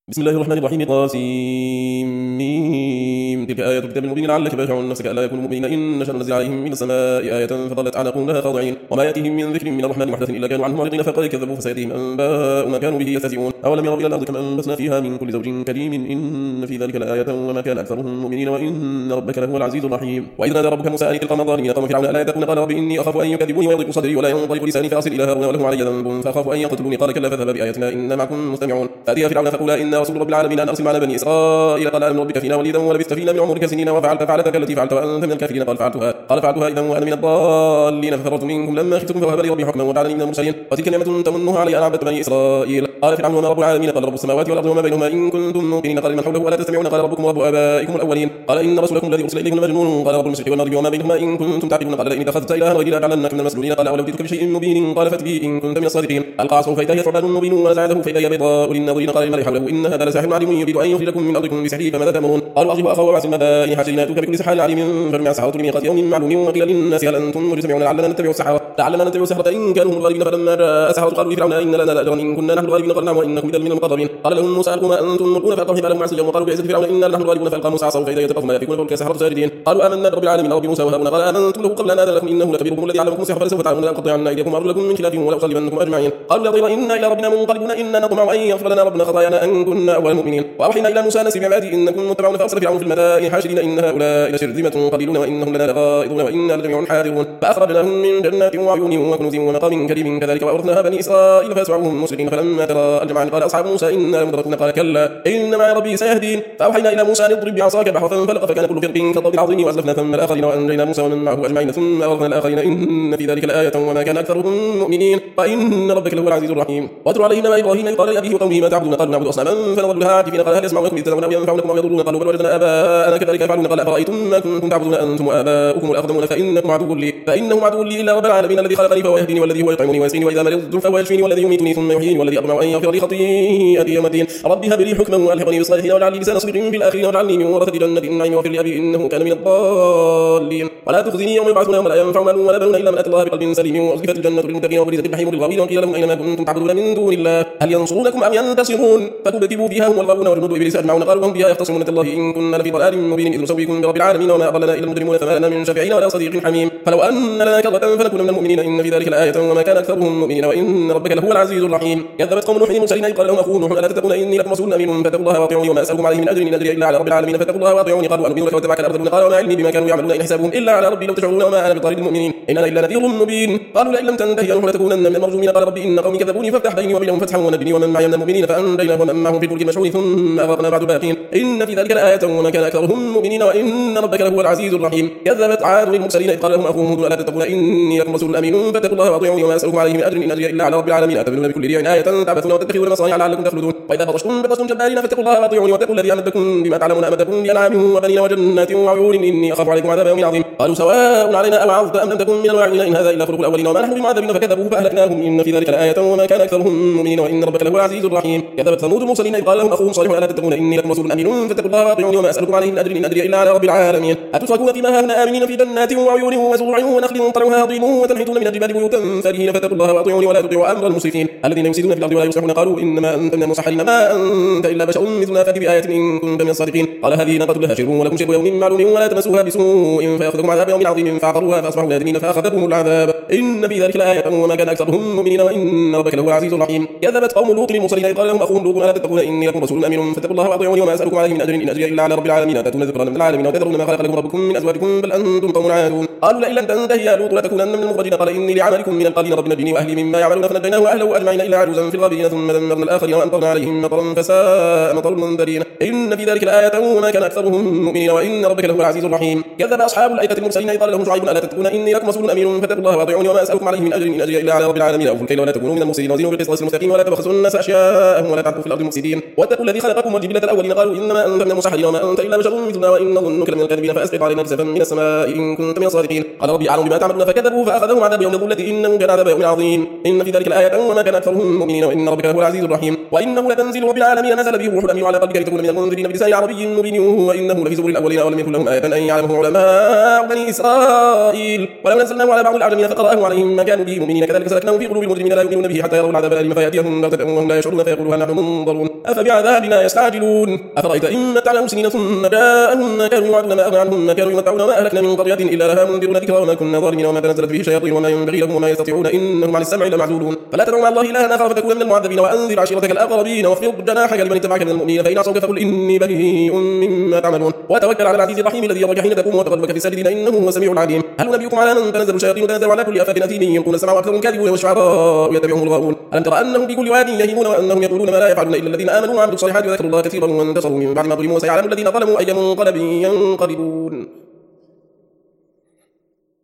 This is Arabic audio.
بسم الله الرحمن الرحيم قاسم تلك آيات الكتاب المبين لعلك باخع نفسك ألا يكونوا مؤمنين إن نشأ ننزل عليهم من السماء آية فظلت أعناقهم لها خاضعين وما يأتيهم من ذكر من الرحمن محدث إلا كانوا عنه معرضين فقد كذبوا فسيأتيهم أنباء ما كانوا به يستهزئون أولم يروا إلى الأرض كما أنبتنا فيها من كل زوج كريم إن في ذلك لآية وما كان أكثرهم مؤمنين وإن ربك لهو العزيز الرحيم وإذ نادى ربك موسى أن القوم الظالمين قوم فرعون ألا يتقون قال رب إني أخاف أن يكذبوني ويضيق صدري ولا ينطلق لساني فأرسل إلى هارون ولهم علي ذنب فأخاف أن يقتلوني قال كلا فاذهبا بآياتنا إنا معكم مستمعون فأتيا فرعون فقولا إنا رسول رب العالمين أن أرسل معنا بني إسرائيل قال ألم ربك فينا وليدا ولبثت فينا من عمرك سنين وفعلت فعلتك التي فعلت وأنت من الكافرين قال فعلتها إذا وأنا من الضالين ففررت منكم لما خفتكم فوهب لي ربي حكما وجعلني من المرسلين وتلك نعمة تمنها علي أن عبدت بني إسرائيل قال فرعون وما رب العالمين قال رب السماوات والأرض وما بينهما إن كنتم موقنين قال لمن حوله ولا تستمعون قال ربكم ورب آبائكم الأولين قال إن رسولكم الذي أرسل إليكم لمجنون قال رب المشرك والمغرب وما بينهما إن كنتم تعقلون قال لئن اتخذت إلها غيري لأجعلنك من المسجونين قال أولو جئتك بشيء مبين قال فات به إن كنت من الصادقين ألقى عصاه فإذا هي ثعبان مبين ونزع فإذا هي بيضاء للناظرين قال لمن حوله إن هذا لساحر عليم يريد أن يخرجكم من أرضكم بسحره فماذا تأمرون قالوا أرجه أخاه وابعث المدائن حاشرين يأتوك بكل سحار عليم فجمع السحرة لميقات يوم معلوم وقيل للناس هل أنتم مجتمعون لعلنا نتبع السحرة إن كانوا هم الغالبين فلما جاء السحرة قالوا لفرعون إن لنا لأجرا إن كنا نحن الغالبين قال نعم وإنكم إذا من المقربين قال لهم موسى ألقوا ما أنتم ملقون فألقوا حبالهم وعصيهم وقالوا بعزة فرعون إنا نحن الغالبون فألقى موسى عصاه فإذا يتلقف ما يأفكون فألقي السحرة ساجدين قالوا آمنا برب العالمين رب موسى وهارون قال آمنتم له قبل أن آذن لكم إنه لكبيركم الذي علمكم السحر فلسوف تعلمون لأقطعن أيديكم وأرجلكم من خلاف ولأصلبنكم أجمعين قالوا لا ضير إنا إلى ربنا منقلبون إنا نطمع أن يغفر لنا ربنا خطايانا أن كنا أول المؤمنين وأوحينا إلى موسى نسر بعبادي إنكم متبعون فأرسل فرعون في المدائن حاشرين إن هؤلاء لشرذمة قليلون وإنهم لنا لغائظون وإنا لجميع حاذرون فأخرجناهم من جنات وعيون وكنوز ومقام كريم كذلك وأورثناها بني إسرائيل فأسمعوهم مسرفين فلما ترى الجمعان قال أصحاب موسى إنا لمدركون قال كلا إن معي ربي سيهدين فأوحينا إلى موسى أن اضرب بعصاك بحرا فلق فكان كل فرق كالطود العظيم وأزلفنا ثم الآخرين وأنجينا موسى ومن معه أجمعين ثم أغرقنا الآخرين إن في ذلك لآية وما كان أكثرهم مؤمنين وإن ربك لهو العزيز الرحيم واتل عليهم ما إبراهيم إذ قال لأبيه وقومه ما تعبدون قالوا نعبد أصناما فنظل لها عاكفين قال هل يسمعونكم إذ تدعون أو ينفعونكم أو يضرون قالوا بل وجدنا آباءنا كذلك يفعلون قال أفرأيتم ما كنتم تعبدون أنتم وآباؤكم الأقدمون فإنكم عدو لي إلا رب العالمين الذي خلقني فهو يهديني والذي هو يطعمني ويسقيني وإذا مرضت فهو يشفيني والذي يميتني ثم يحييني والذي أطمع أن يغفر لي خطيئتي يوم الدين ربي هب لي حكما وألحقني بالصالحين واجعل لي لسان صدق في الآخرين واجعلني من ورثة جنة النعيم واغفر لأبي إنه كان من الضالين ولا تخزني يوم يبعثون يوم لا ينفع مال ولا بنون إلا من أتى الله بقلب سليم وأزلفت الجنة للمتقين وبرزت الجحيم للغاوين وقيل لهم أين ما كنتم تعبدون من دون الله هل ينصرونكم أم ينتصرون فكبكبوا فيها هم والغاوون وجنود إبليس أجمعون قالوا هم بها يختصمون الله إن كنا لفي ضلال مبين إذ نسويكم برب العالمين وما أضلنا إلا المجرمون فما لنا من شافعين ولا صديق حميم فلو أن لنا كرة فنكون من المؤمنين إن في ذلك لآية وما كان أكثرهم مؤمنين وإن ربك لهو العزيز الرحيم كذبت قوم نوح المرسلين قال لهم أخوهم نوح ألا تتقون إني لكم رسول أمين فاتقوا الله وأطيعوني وما أسألكم عليه من أجر إن أجري إلا على رب العالمين فاتقوا الله وأطيعوني قالوا أنؤمن لك واتبعك الأرذلون قال وما علمي بما كانوا يعملون إن حسابهم إلا على ربي لو تشعرون وما أنا بطارد المؤمنين إن أنا إلا نذير مبين قالوا لئن لم تنتهي يا نوح لتكونن من المرجومين قال ربي إن قومي كذبوني فافتح بيني وبينهم فتحا ونجني ومن معي من المؤمنين فأنجيناه ومن معه في الفلك المشحون ثم أغرقنا بعد باقين إن في ذلك لآية وما كان أكثرهم مؤمنين وإن ربك لهو العزيز الرحيم كذبت عاد للمرسلين إذ قال لهم أخوهم هود ألا تتقون إني لكم رسول أمين فاتقوا الله وأطيعوني وما أسألكم عليه من أجر إن أجري إلا على رب العالمين أتبنون بكل ريع آية تعبثون وتتخذون مصانع لعلكم تخلدون وإذا بطشتم جبارين فاتقوا الله وأطيعوني واتقوا الذي أمدكم بما تعلمون أمدكم بأنعام وبنين وجنات وعيون إني أخاف عليكم عذاب يوم عظيم قالوا سواء علينا أوعظت أم لم تكن من الواعظين إن هذا إلا خلق الأولين وما نحن بمعذبين فكذبوه فأهلكناهم إن في ذلك لآية وما كان أكثرهم مؤمنين وإن ربك لهو العزيز الرحيم كذبت ثمود المرسلين إذ قال لهم أخوهم صالح ألا تتقون إني لكم رسول أمين فاتقوا الله وأطيعوني وما أسألكم عليه من أجر إن أجري إلا على رب العالمين أتتركون فيما هاهنا آمنين في جنات وعيون وزروع ونخل طلعها هضيم وتنحتون من الجبال بيوتا فارهين فاتقوا الله وأطيعوني ولا تطيعوا أمر المسرفين الذين يفسدون في الأرض ولا يصلحون قالوا إنما أنت من المسحرين ما أنت إلا بشر مثلنا فأت بآية إن كنت من الصادقين قال هذه ناقة لها شرب ولكم شرب يوم معلوم ولا تمسوها بسوء فيأخذكم عذاب يوم عظيم فعقروها فأصبحوا نادمين فأخذتهم العذاب إن في ذلك لآية وما كان أكثرهم مؤمنين وإن ربك لهو العزيز الرحيم كذبت قوم لوط المرسلين قال لهم أخوهم لوط ألا تتقون إني لكم رسول أمين فاتقوا الله وأطيعوني وما أسألكم عليه من أجر إن أجري إلا على رب العالمين أتأتون ذكرا من العالمين وتذرون ما خلق لكم ربكم من أزواجكم بل أنتم قوم عادون قالوا لئن لم تنتهي يا لوط لتكونن من المخرجين قال إني لعملكم من القالين رب نجني وأهلي مما يعملون فنجيناه وأهله أجمعين إلا عجوزا في الغابرين ثم دمرنا الآخرين وأمطرنا عليهم مطرا فساء مطر المنذرين إن في ذلك لآية وما كان أكثرهم مؤمنين وإن ربك لهو العزيز الرحيم كذب أصحاب الأيكة المرسلين قال لهم شعيب ألا تتقون إني لكم رسول أمين فاتقوا الله وأطيعوني وما أسألكم عليه من أجر إن أجري إلا على رب العالمين أوفوا الكيل ولا تكونوا من المفسدين وزنوا بالقسطاس المستقيم ولا تبخسوا الناس أشياءهم ولا تعثوا في الأرض مفسدين واتقوا الذي خلقكم والجبلة الأولين قالوا إنما أنت من المسحرين وما أنت إلا بشر مثلنا وإن نظنك لمن الكاذبين فأسقط علينا كسفا من السماء إن كنت من الصادقين قال ربي أعلم بما تعملون فكذبوا فأخذهم عذاب يوم الظلة إنه كان عذاب يوم عظيم إن في ذلك لآية وما كان أكثرهم مؤمنين وإن ربك هو العزيز الرحيم. وإنه لتنزيل رب العالمين نزل به الروح الأمين على قلبك لتكون من المنذرين بلسان عربي مبين وإنه لفي زبر الأولين ولم يكن لهم آية أن يعلمه علماء بني إسرائيل ولو نزلناه على بعض الأعجمين فقرأه عليهم ما كانوا به مؤمنين كذلك سلكناه في قلوب المجرمين لا يؤمنون به حتى يروا العذاب الأليم فيأتيهم بغتة وهم لا يشعرون فيقولوا هل نحن منظرون أفبعذابنا يستعجلون أفرأيت إن متعناهم سنين ثم جاءهم ما كانوا يوعدون ما أغنى عنهم ما كانوا يمتعون وما أهلكنا من قرية إلا لها منذرون ذكرى وما كنا ظالمين وما تنزلت به الشياطين وما ينبغي لهم وما يستطيعون إنهم عن السمع لمعزولون فلا تدعوا مع الله إلها آخر فتكون من المعذبين وأنذر عشيرتك الأقربين واخفض جناحك لمن اتبعك من المؤمنين فإن عصوك فقل إني بريء مما تعملون وتوكل على العزيز الرحيم الذي يراك حين تقوم وتقلبك في الساجدين إنه هو السميع العليم. هل نبيكم على من تنزل الشياطين تنزل على كل أفاك أثيم يلقون السمع وأكثرهم كاذبون والشعراء يتبعهم الغاوون ألم تر أنهم في كل واد يهيمون وأنهم يقولون ما لا يفعلون إلا الذين آمنوا وعملوا الصالحات وذكروا الله كثيرا وانتصروا من بعد ما ظلموا وسيعلم الذين ظلموا أي منقلب ينقلبون.